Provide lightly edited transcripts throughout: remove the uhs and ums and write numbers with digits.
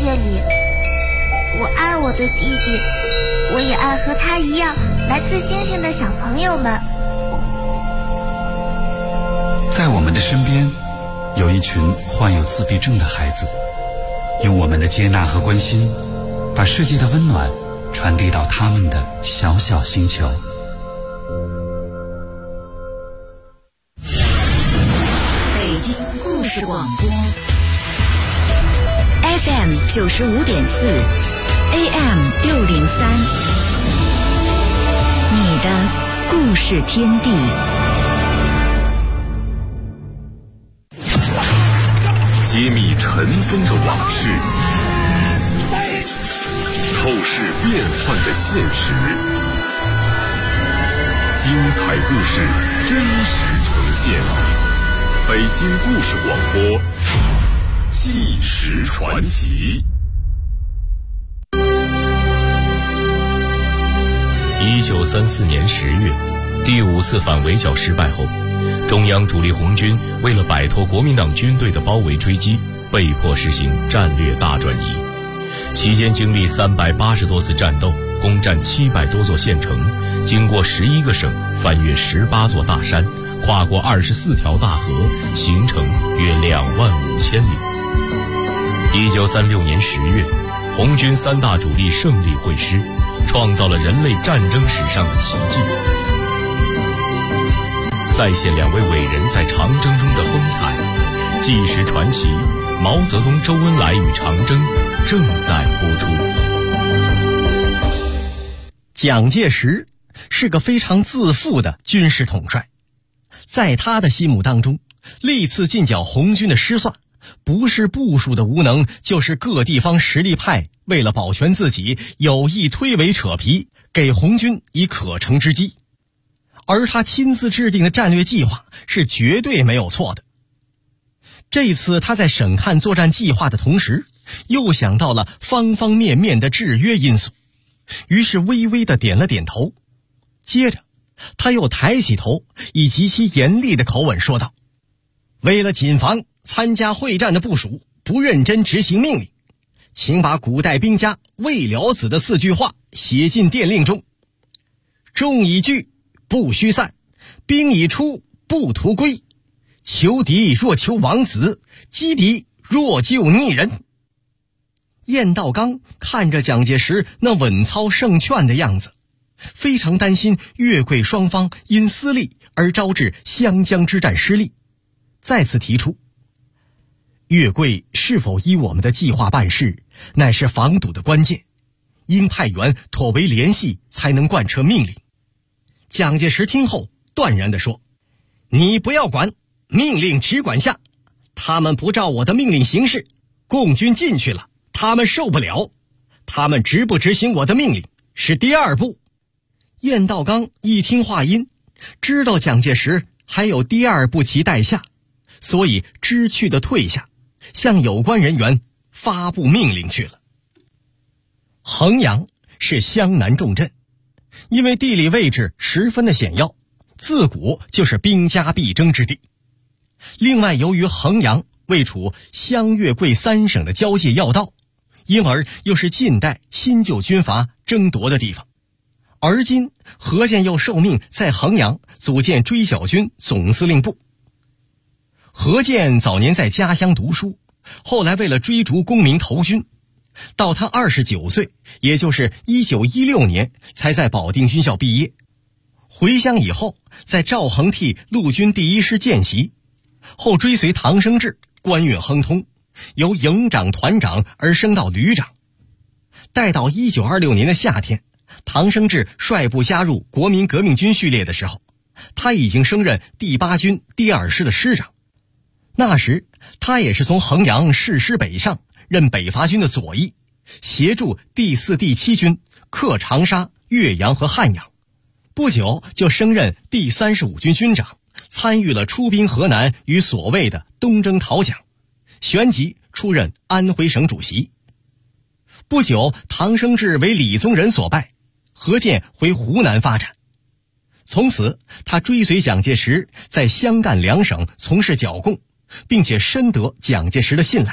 界里。我爱我的弟弟，我也爱和他一样来自星星的小朋友们。 在我们的身边，有一群患有自闭症的孩子，用我们的接纳和关心，把世界的温暖传递到他们的小小星球。 北京故事广播 FM 95.4 AM 603，你的故事天地。 揭秘尘封的往事，透视变幻的现实，精彩故事真实呈现。北京故事广播，纪实传奇。 1934年10月，第5次反围剿失败后，中央主力红军为了摆脱国民党军队的包围追击，被迫实行战略大转移。期间经历380多次战斗，攻占700多座县城，经过11个省，翻越18座大山，跨过24条大河，行程约25000里。1936年10月，红军3大主力胜利会师，创造了人类战争史上的奇迹。再现2位伟人在长征中的风采，纪实传奇毛泽东、周恩来与长征正在播出。 蒋介石是个非常自负的军事统帅，在他的心目当中，历次进剿红军的失算，不是部署的无能，就是各地方实力派为了保全自己，有意推诿扯皮，给红军以可乘之机。而他亲自制定的战略计划是绝对没有错的。这次他在审看作战计划的同时，又想到了方方面面的制约因素，于是微微地点了点头。接着他又抬起头，以极其严厉的口吻说道：为了谨防参加会战的部属不认真执行命令，请把古代兵家魏了子的4句话写进电令中：众已聚，不须散；兵已出，不图归。求敌若求王子，击敌若救逆人。晏道刚看着蒋介石那稳操胜券的样子，非常担心粤桂双方因私利而招致湘江之战失利，再次提出粤桂是否依我们的计划办事，乃是防堵的关键，应派员妥为联系，才能贯彻命令。蒋介石听后断然地说：你不要管，命令只管下，他们不照我的命令行事，共军进去了，他们受不了，他们执不执行我的命令是第2步。晏道刚一听话音，知道蒋介石还有第2步棋待下，所以知趣地退下，向有关人员发布命令去了。衡阳是湘南重镇，因为地理位置十分的险要，自古就是兵家必争之地。另外由于衡阳位处湘粤桂3省的交界要道，因而又是近代新旧军阀争夺的地方。而今何键又受命在衡阳组建追剿军总司令部。何键早年在家乡读书，后来为了追逐功名投军，到他29岁，也就是1916年才在保定军校毕业。回乡以后，在赵恒替陆军第1师见习，后追随唐生智，官运亨通，由营长、团长而升到旅长。待到1926年的夏天，唐生智率部加入国民革命军序列的时候，他已经升任第8军第2师的师长。那时他也是从衡阳誓师北上，任北伐军的左翼，协助第4、第7军克长沙、岳阳和汉阳。不久就升任第35军军长，参与了出兵河南与所谓的东征讨蒋，旋即出任安徽省主席。不久，唐生智为李宗仁所败，何键回湖南发展。从此他追随蒋介石在湘赣2省从事剿共，并且深得蒋介石的信赖，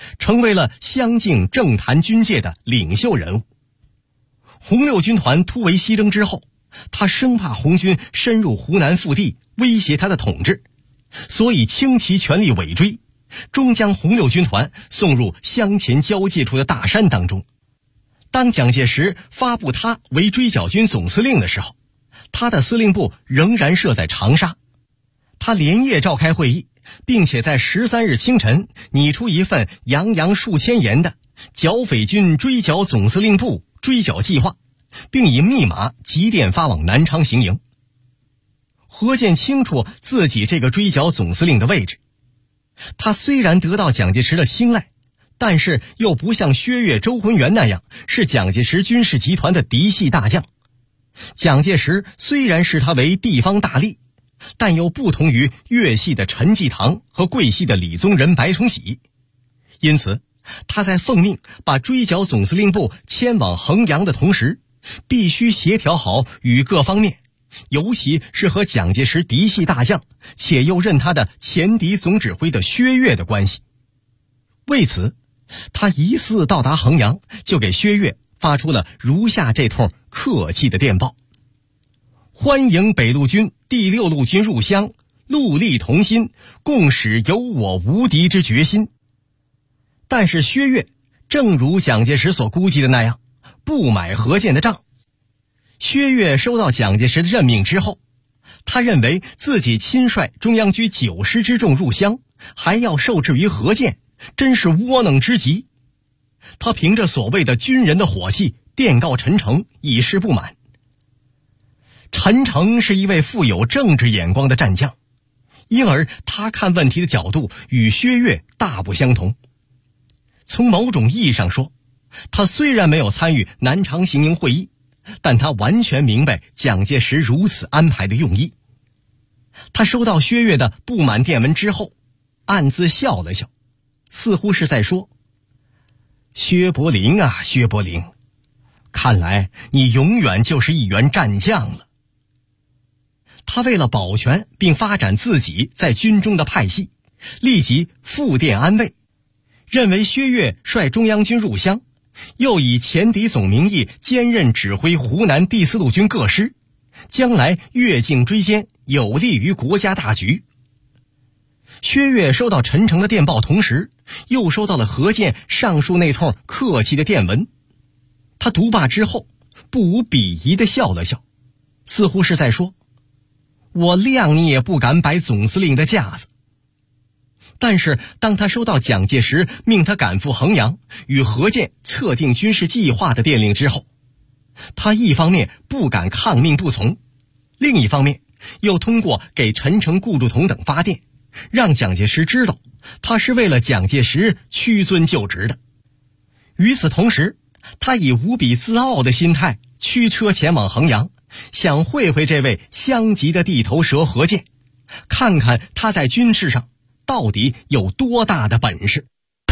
成为了湘靖政坛军界的领袖人物。红六军团突围西征之后，他生怕红军深入湖南腹地威胁他的统治，所以倾其全力尾追，终将红六军团送入湘黔交界处的大山当中。当蒋介石发布他为追剿军总司令的时候，他的司令部仍然设在长沙。他连夜召开会议，并且在13日清晨拟出一份洋洋数千言的剿匪军追剿总司令部追剿计划，并以密码急电发往南昌行营。何键清楚自己这个追剿总司令的位置，他虽然得到蒋介石的青睐，但是又不像薛岳、周浑元那样是蒋介石军事集团的嫡系大将。蒋介石虽然视他为地方大吏，但又不同于粤系的陈济棠和桂系的李宗仁、白崇禧，因此他在奉命把追剿总司令部迁往衡阳的同时，必须协调好与各方面，尤其是和蒋介石嫡系大将且又任他的前敌总指挥的薛岳的关系。为此，他一次到达衡阳，就给薛岳发出了如下这通客气的电报：欢迎北路军第6路军入湘，戮力同心，共使有我无敌之决心。但是薛岳正如蒋介石所估计的那样，不买何键的账。薛岳收到蒋介石的任命之后，他认为自己亲率中央军9师之众入湘，还要受制于何键，真是窝囊之极。他凭着所谓的军人的火气电告陈诚，以示不满。陈诚是一位富有政治眼光的战将，因而他看问题的角度与薛岳大不相同。从某种意义上说，他虽然没有参与南昌行营会议，但他完全明白蒋介石如此安排的用意。他收到薛岳的不满电文之后，暗自笑了笑，似乎是在说：薛伯龄啊，薛伯龄，看来你永远就是一员战将了。他为了保全并发展自己在军中的派系，立即复电安慰，认为薛岳率中央军入湘，又以前敌总名义兼任指挥湖南第4路军各师，将来越境追歼，有利于国家大局。薛岳收到陈诚的电报，同时又收到了何键上述那通客气的电文。他读罢之后，不无鄙夷地笑了笑，似乎是在说：我谅你也不敢摆总司令的架子。但是当他收到蒋介石命他赶赴衡阳与何键测定军事计划的电令之后，他一方面不敢抗命不从，另一方面又通过给陈诚、顾祝同等发电，让蒋介石知道他是为了蒋介石屈尊就职的。与此同时，他以无比自傲的心态驱车前往衡阳，想会会这位湘籍的地头蛇何键，看看他在军事上到底有多大的本事。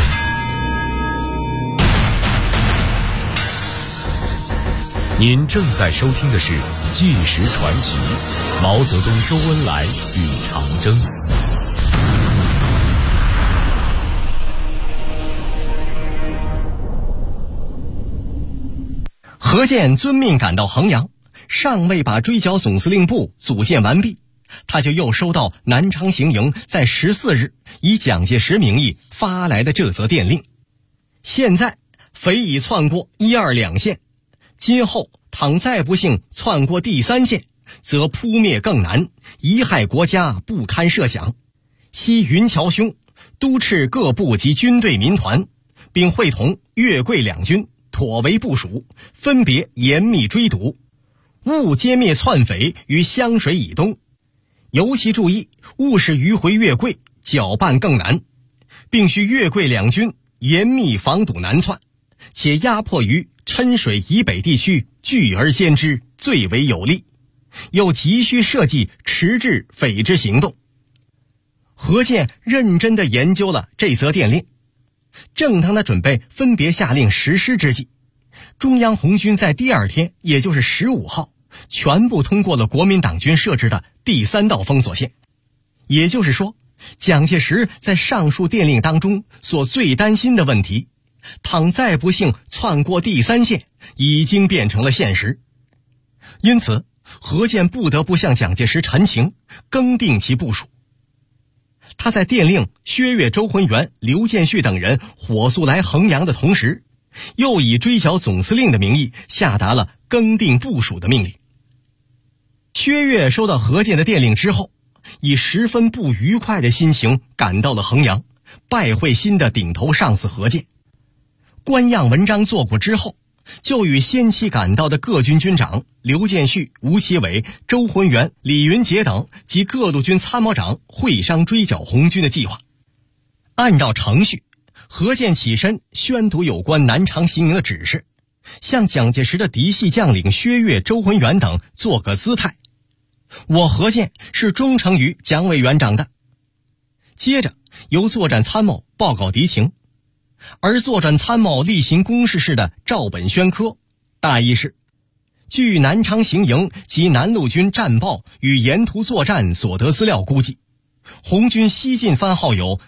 您正在收听的是《纪实传奇》，毛泽东、周恩来与长征。 何键遵命赶到衡阳，尚未把追剿总司令部组建完毕，他就又收到南昌行营在14日以蒋介石名义发来的这则电令：现在匪已窜过1、2两线，今后倘再不幸窜过第3线，则扑灭更难，贻害国家不堪设想。悉云桥兄督斥各部及军队民团，并会同粤桂两军妥为部署，分别严密追堵，勿歼灭窜匪于湘水以东，尤其注意勿使迂回粤桂，搅拌更难，并需粤桂两军严密防堵南窜，且压迫于郴水以北地区，聚而歼之，最为有利。又急需设计迟滞匪之行动。何键认真地研究了这则电令，正当他准备分别下令实施之际，中央红军在第2天，也就是15号，全部通过了国民党军设置的第3道封锁线。也就是说， 蒋介石在上述电令当中所最担心的问题，倘再不幸窜过第3线，已经变成了现实。因此何键不得不向蒋介石陈情，更定其部署。他在电令薛岳、周浑元、刘建绪等人火速来衡阳的同时，又以追剿总司令的名义下达了更定部署的命令。薛岳收到何键的电令之后，以十分不愉快的心情赶到了衡阳，拜会新的顶头上司何键。官样文章做过之后，就与先期赶到的各军军长刘建绪、吴奇伟、周浑元、李云杰等及各路军参谋长会商追剿红军的计划。按照程序，何键起身宣读有关南昌行营的指示，向蒋介石的嫡系将领薛岳、周浑元等做个姿态：我何键是忠诚于蒋委员长的。接着由作战参谋报告敌情，而作战参谋例行公事室的赵本宣科大意是：据南昌行营及南路军战报与沿途作战所得资料估计，红军西进番号有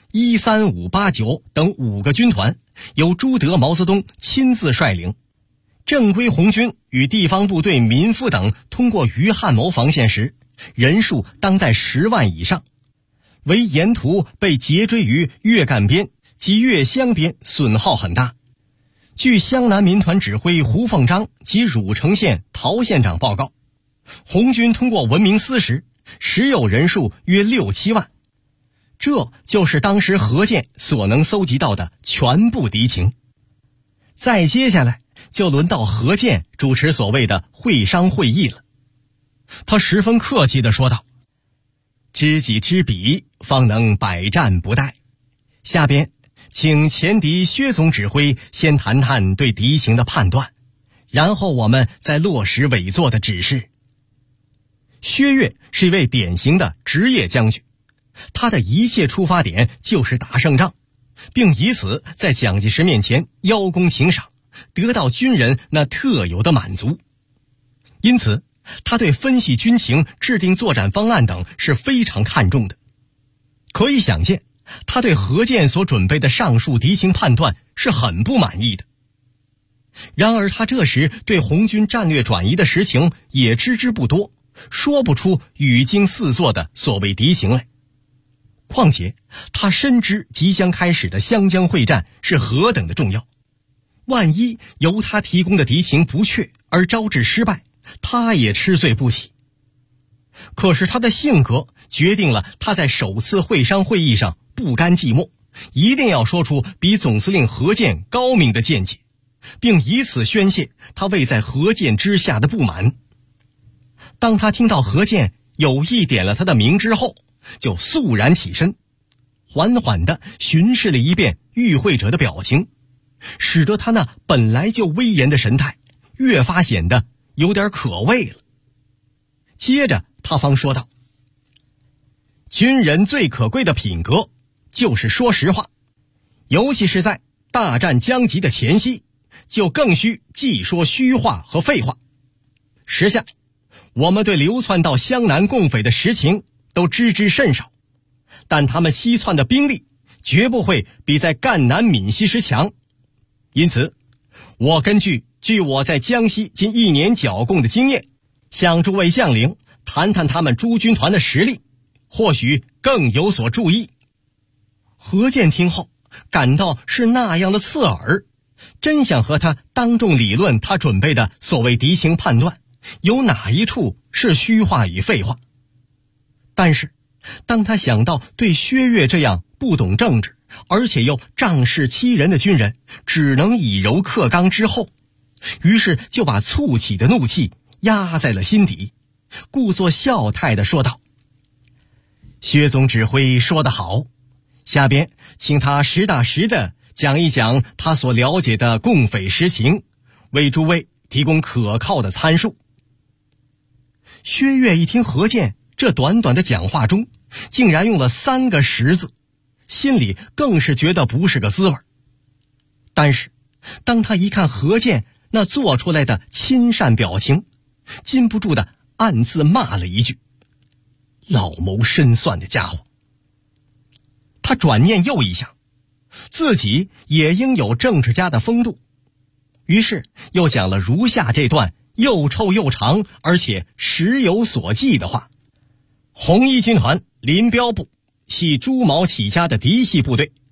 13589等5个军团，由朱德、毛泽东亲自率领。正规红军与地方部队民夫等通过于汉谋防线时，人数当在10万以上，唯沿途被截追于岳干边及岳湘边，损耗很大。据湘南民团指挥胡凤章及汝城县陶县长报告，红军通过文明司时，实有人数约6、7万。这就是当时何键所能搜集到的全部敌情。再接下来就轮到何键主持所谓的会商会议了。他十分客气地说道：知己知彼，方能百战不殆。下边请前敌薛总指挥先谈谈对敌情的判断，然后我们再落实委座的指示。薛岳是一位典型的职业将军，他的一切出发点就是打胜仗，并以此在蒋介石面前邀功请赏，得到军人那特有的满足。因此他对分析军情、制定作战方案等是非常看重的。可以想见，他对何键所准备的上述敌情判断是很不满意的。然而他这时对红军战略转移的实情也知之不多，说不出语惊四座的所谓敌情来。况且他深知即将开始的湘江会战是何等的重要，万一由他提供的敌情不确而招致失败，他也吃罪不起。可是他的性格决定了他在首次会商会议上不甘寂寞，一定要说出比总司令何键高明的见解，并以此宣泄他位在何键之下的不满。当他听到何键有意点了他的名之后，就肃然起身，缓缓地巡视了一遍与会者的表情，使得他那本来就威严的神态越发显得有点可畏了。接着他方说道：军人最可贵的品格就是说实话，尤其是在大战将及的前夕，就更需忌说虚话和废话。时下我们对流窜到湘南共匪的实情都知之甚少，但他们西窜的兵力绝不会比在赣南闽西时强。因此我根据我在江西近1年剿共的经验，向诸位将领谈谈他们诸军团的实力，或许更有所注意。何键听后感到是那样的刺耳，真想和他当众理论他准备的所谓敌情判断有哪一处是虚话与废话。但是当他想到对薛岳这样不懂政治而且又仗势欺人的军人只能以柔克刚之后，于是就把簇起的怒气压在了心底，故作笑态地说道：薛总指挥说得好，下边请他实打实地讲一讲他所了解的共匪实情，为诸位提供可靠的参数。薛岳一听何键这短短的讲话中竟然用了3个实字，心里更是觉得不是个滋味。但是当他一看何键那做出来的亲善表情，禁不住的暗自骂了一句：老谋深算的家伙。 他转念又一想，自己也应有政治家的风度，于是又讲了如下这段又臭又长而且时有所记的话。红一军团林彪部系朱毛起家的嫡系部队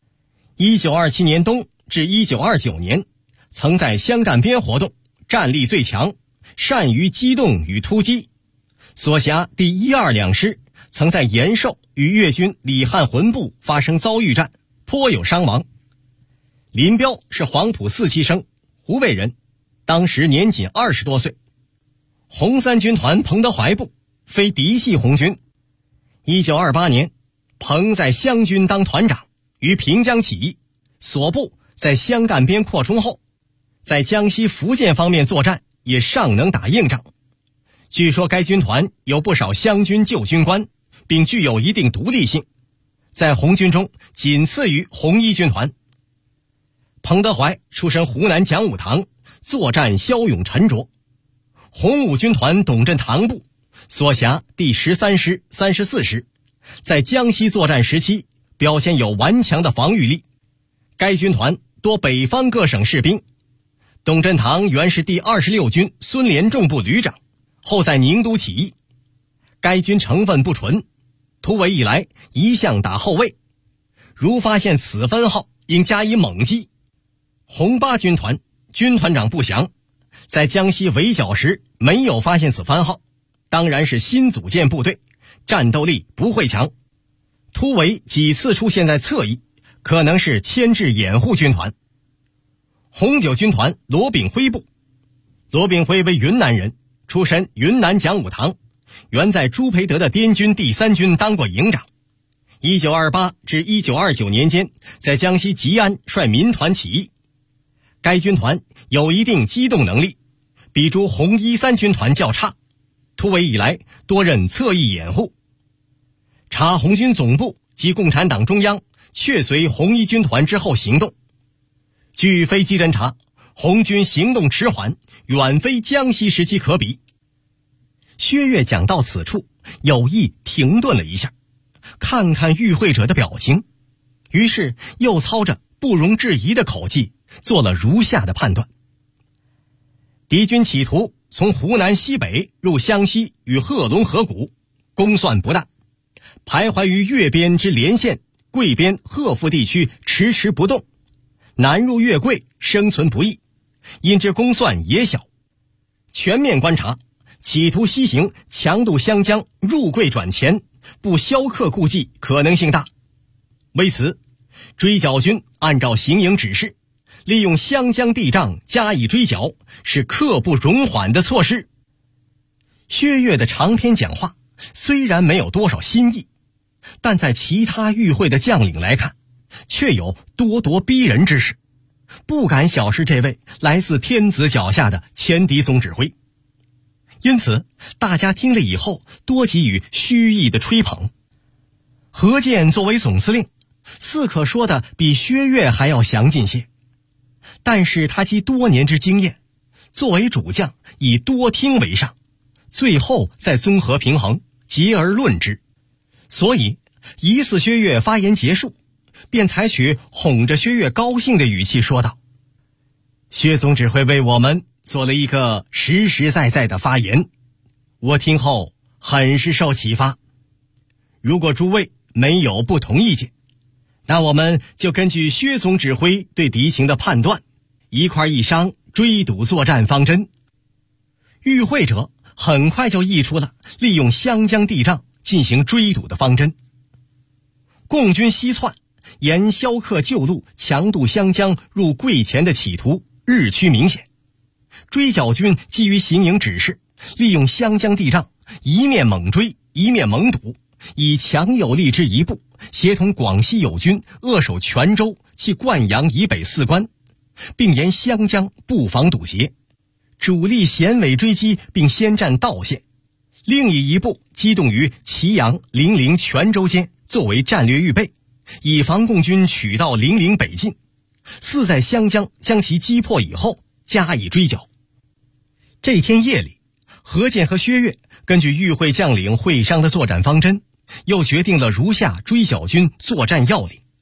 ，1927年冬至1929年曾在湘赣边活动，战力最强，善于机动与突击。所辖第1、2两师曾在延寿与粤军李汉魂部发生遭遇战，颇有伤亡。林彪是黄埔4期生，湖北人，当时年仅20多岁。红三军团彭德怀部非嫡系红军。1928年，彭在湘军当团长，于平江起义，所部在湘赣边扩充后，在江西福建方面作战也尚能打硬仗。据说该军团有不少湘军旧军官，并具有一定独立性，在红军中仅次于红一军团。彭德怀出身湖南讲武堂，作战骁勇沉着。红五军团董振堂部所辖第13师、34师，在江西作战时期表现有顽强的防御力。该军团多北方各省士兵。董振堂原是第26军孙连仲部旅长，后在宁都起义。该军成分不纯，突围以来一向打后卫，如发现此分号，应加以猛击。红八军团军团长不详，在江西围剿时没有发现此番号，当然是新组建部队，战斗力不会强。突围几次出现在侧翼，可能是牵制掩护军团。红九军团罗炳辉部，罗炳辉为云南人，出身云南讲武堂，原在朱培德的滇军第3军当过营长。1928至1929年间，在江西吉安率民团起义。该军团有一定机动能力，比诸红一3军团较差，突围以来多任侧翼掩护。查红军总部及共产党中央确随红一军团之后行动。据飞机侦察，红军行动迟缓，远非江西时期可比。薛岳讲到此处，有意停顿了一下，看看与会者的表情，于是又操着不容置疑的口气，做了如下的判断。敌军企图从湖南西北入湘西与贺龙河谷，攻算不大，徘徊于粤边之连县、桂边、贺阜地区迟迟不动，南入粤桂生存不易，因之攻算也小。全面观察，企图西行强渡湘江入桂转黔，不削克故技可能性大。为此，追剿军按照行营指示，利用湘江地障加以追剿，是刻不容缓的措施。薛岳的长篇讲话虽然没有多少新意，但在其他与会的将领来看，却有咄咄逼人之势，不敢小视这位来自天子脚下的前敌总指挥。因此大家听了以后多给予虚意的吹捧。何键作为总司令，似可说的比薛岳还要详尽些，但是他积多年之经验，作为主将以多听为上，最后再综合平衡，结而论之。所以疑似薛岳发言结束，便采取哄着薛岳高兴的语气说道：薛总指挥为我们做了一个实实在在的发言，我听后很是受启发。如果诸位没有不同意见，那我们就根据薛总指挥对敌情的判断，一块议商追堵作战方针。与会者很快就议出了利用湘江地障进行追堵的方针。共军西窜，沿萧克旧路强渡湘江入桂黔的企图日趋明显。追剿军基于行营指示，利用湘江地障，一面猛追，一面猛堵，以强有力之一部，协同广西友军扼守泉州及灌阳以北4关，并沿湘江布防堵截，主力衔尾追击，并先占道县，另以一部机动于祁阳、零陵、泉州间作为战略预备，以防共军取道零陵北进，似在湘江将其击破以后加以追剿。这天夜里，何键和薛岳根据与会将领会商的作战方针，又决定了如下追剿军作战要领。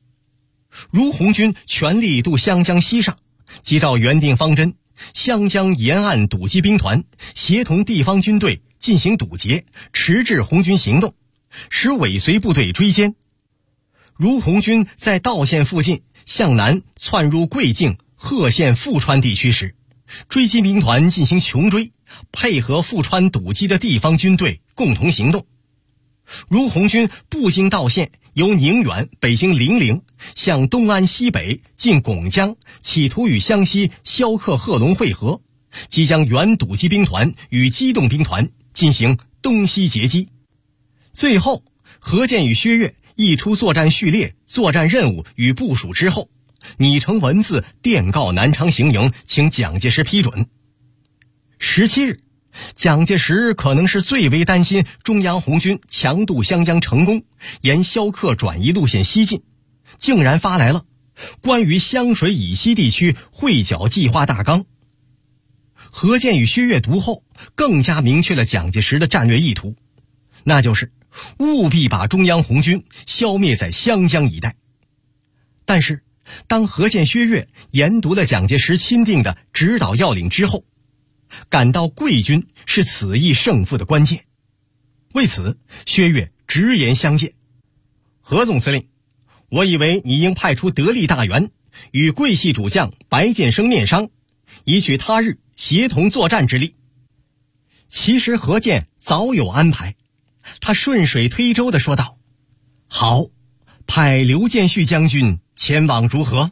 如红军全力渡湘江西上，即照原定方针，湘江沿岸堵击兵团协同地方军队进行堵截，迟滞红军行动，使尾随部队追歼。如红军在道县附近向南窜入贵境、贺县富川地区时，追击兵团进行穷追，配合富川堵击的地方军队共同行动。如红军不经道县，由宁远北经零陵，向东安西北进巩江，企图与湘西萧克贺龙会合，即将原堵击兵团与机动兵团进行东西截击。最后，何键与薛岳一出作战序列、作战任务与部署之后，拟成文字电告南昌行营，请蒋介石批准。17日，蒋介石可能是最为担心中央红军强渡湘江成功，沿萧克转移路线西进，竟然发来了关于湘水以西地区会剿计划大纲。何键与薛岳读后，更加明确了蒋介石的战略意图，那就是务必把中央红军消灭在湘江一带。但是当何键、薛岳研读了蒋介石钦定的指导要领之后，感到贵军是此役胜负的关键。为此，薛岳直言相见：何总司令，我以为你应派出得力大员，与桂系主将白建生面商，以取他日协同作战之力。其实何键早有安排，他顺水推舟地说道：好，派刘建绪将军前往如何？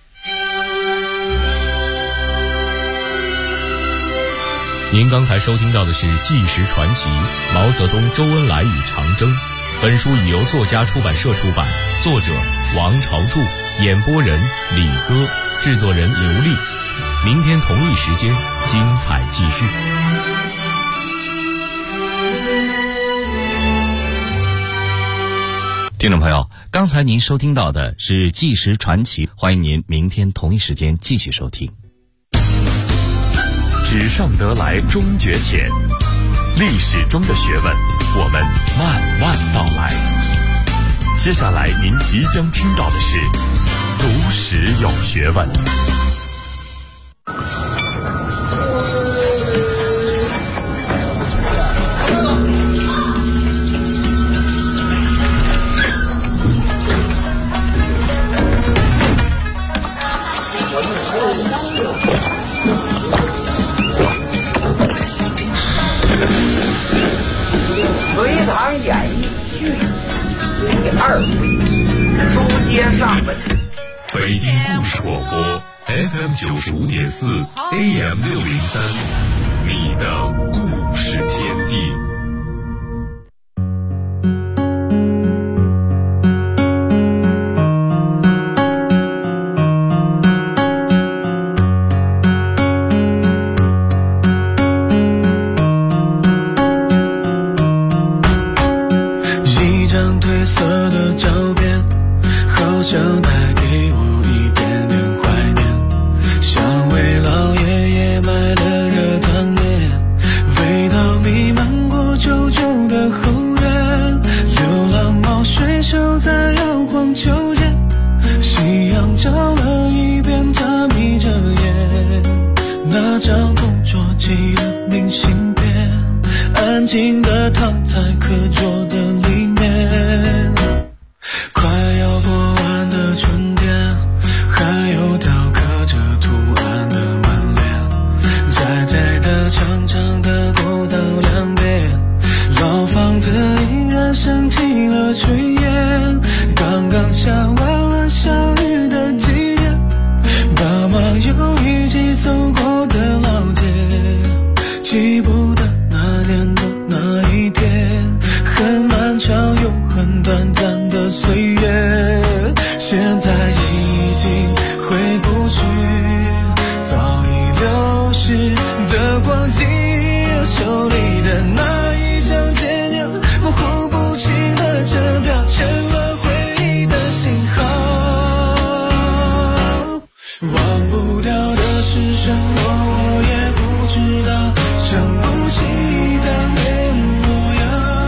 您刚才收听到的是《纪实传奇》毛泽东、周恩来与长征。本书已由作家出版社出版，作者王朝柱，演播人李歌，制作人刘丽。明天同一时间，精彩继续。 听众朋友，刚才您收听到的是《纪实传奇》，欢迎您明天同一时间继续收听。 纸上得来终觉浅，历史中的学问，我们慢慢道来。接下来您即将听到的是读史有学问。 隋唐演义序第2回，书接上文。 北京故事广播 FM 95.4 AM 603，你的故事天地。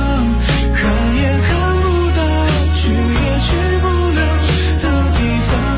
看也看不到，去也去不了的地方。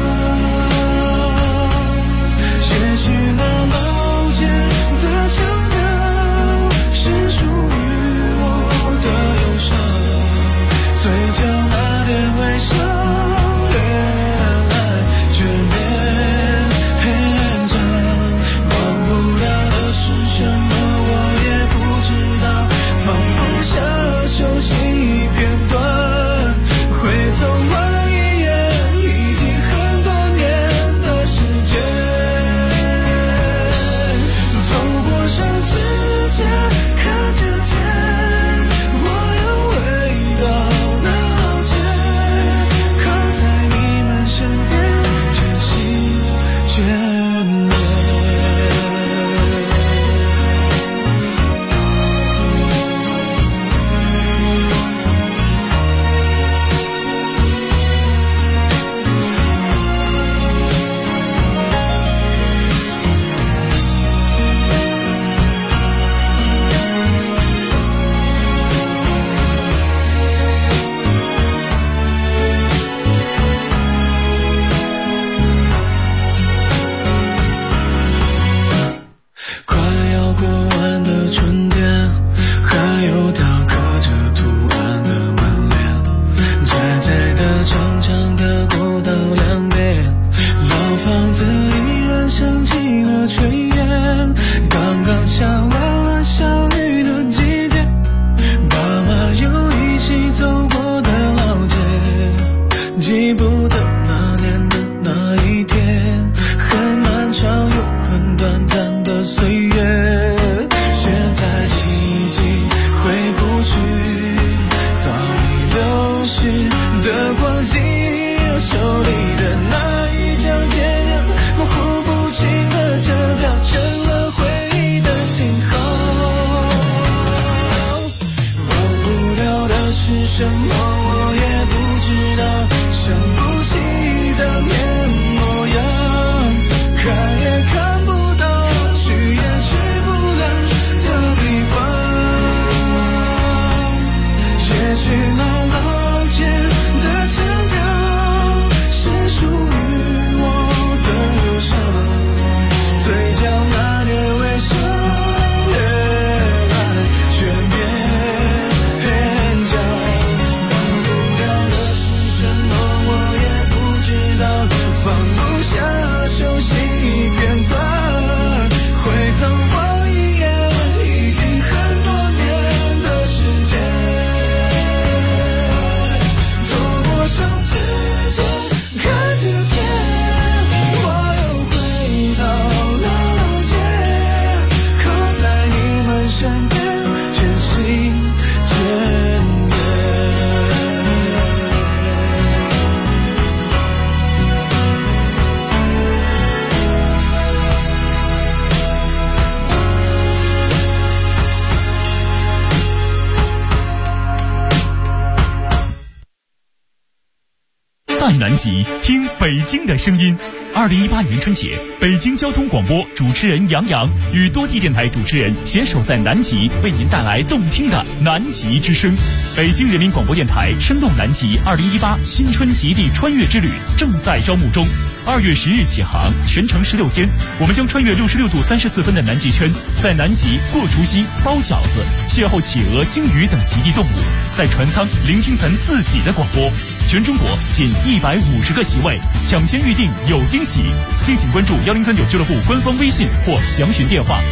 于南极，听北京的声音。2018年春节，北京交通广播主持人杨洋与多地电台主持人携手在南极，为您带来动听的南极之声。北京人民广播电台声动南极2018新春极地穿越之旅正在招募中，2月10日起航，全程16天，我们将穿越66度34分的南极圈，在南极过除夕、包饺子，邂逅企鹅、鲸鱼等极地动物，在船舱聆听咱自己的广播。全中国仅150个席位，抢先预定有惊喜。敬请关注1039俱乐部官方微信或详询电话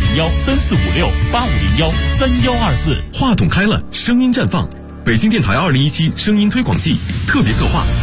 8501345685013124。 话筒开了，声音绽放。北京电台2017声音推广季特别策划。